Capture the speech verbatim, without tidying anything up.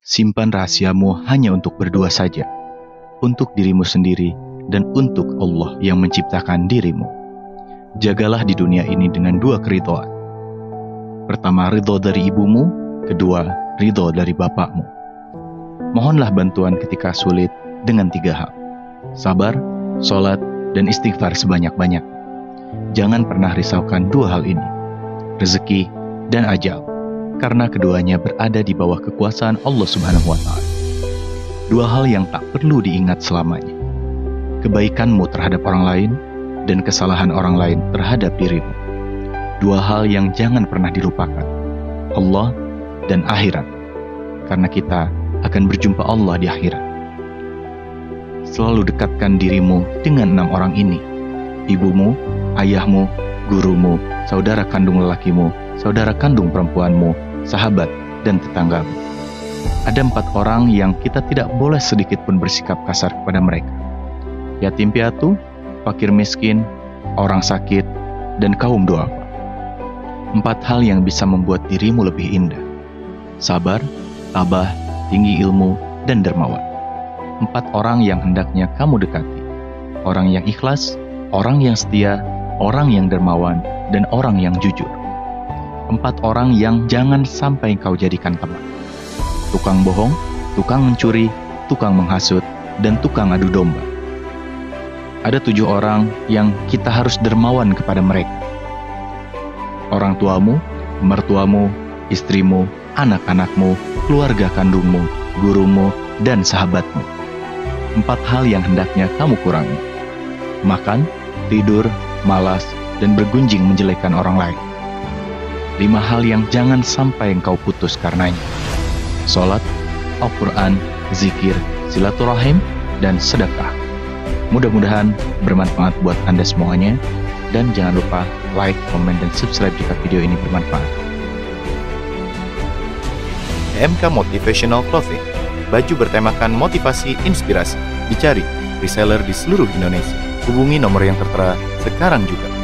simpan rahasiamu hanya untuk berdua saja, untuk dirimu sendiri dan untuk Allah yang menciptakan dirimu. Jagalah di dunia ini dengan dua keridhaan. Pertama, ridho dari ibumu, kedua, ridho dari bapakmu. Mohonlah bantuan ketika sulit dengan tiga hal: sabar, sholat, dan istighfar sebanyak-banyak. Jangan pernah risaukan dua hal ini, rezeki dan ajal, karena keduanya berada di bawah kekuasaan Allah Subhanahu wa Ta'ala. Dua hal yang tak perlu diingat selamanya: kebaikanmu terhadap orang lain dan kesalahan orang lain terhadap dirimu. Dua hal yang jangan pernah dilupakan: Allah dan akhirat, karena kita akan berjumpa Allah di akhirat. Selalu dekatkan dirimu dengan enam orang ini: ibumu, ayahmu, gurumu, saudara kandung lelakimu, saudara kandung perempuanmu, sahabat, dan tetanggamu. Ada empat orang yang kita tidak boleh sedikit pun bersikap kasar kepada mereka: yatim piatu, fakir miskin, orang sakit, dan kaum duafa. Empat hal yang bisa membuat dirimu lebih indah: sabar, tabah, tinggi ilmu, dan dermawan. Empat orang yang hendaknya kamu dekati: orang yang ikhlas, orang yang setia, orang yang dermawan, dan orang yang jujur. Empat orang yang jangan sampai kau jadikan teman: tukang bohong, tukang mencuri, tukang menghasut, dan tukang adu domba. Ada tujuh orang yang kita harus dermawan kepada mereka: orang tuamu, mertuamu, istrimu, anak-anakmu, keluarga kandungmu, gurumu, dan sahabatmu. Empat hal yang hendaknya kamu kurangi: makan, tidur, malas, dan bergunjing menjelekkan orang lain. Lima hal yang jangan sampai engkau putus karenanya: sholat, Al-Quran, zikir, silaturahim, dan sedekah. Mudah-mudahan bermanfaat buat Anda semuanya, dan jangan lupa like, komen, dan subscribe jika video ini bermanfaat. M K Motivational Clothing, baju bertemakan motivasi inspirasi, dicari reseller di seluruh Indonesia. Hubungi nomor yang tertera sekarang juga.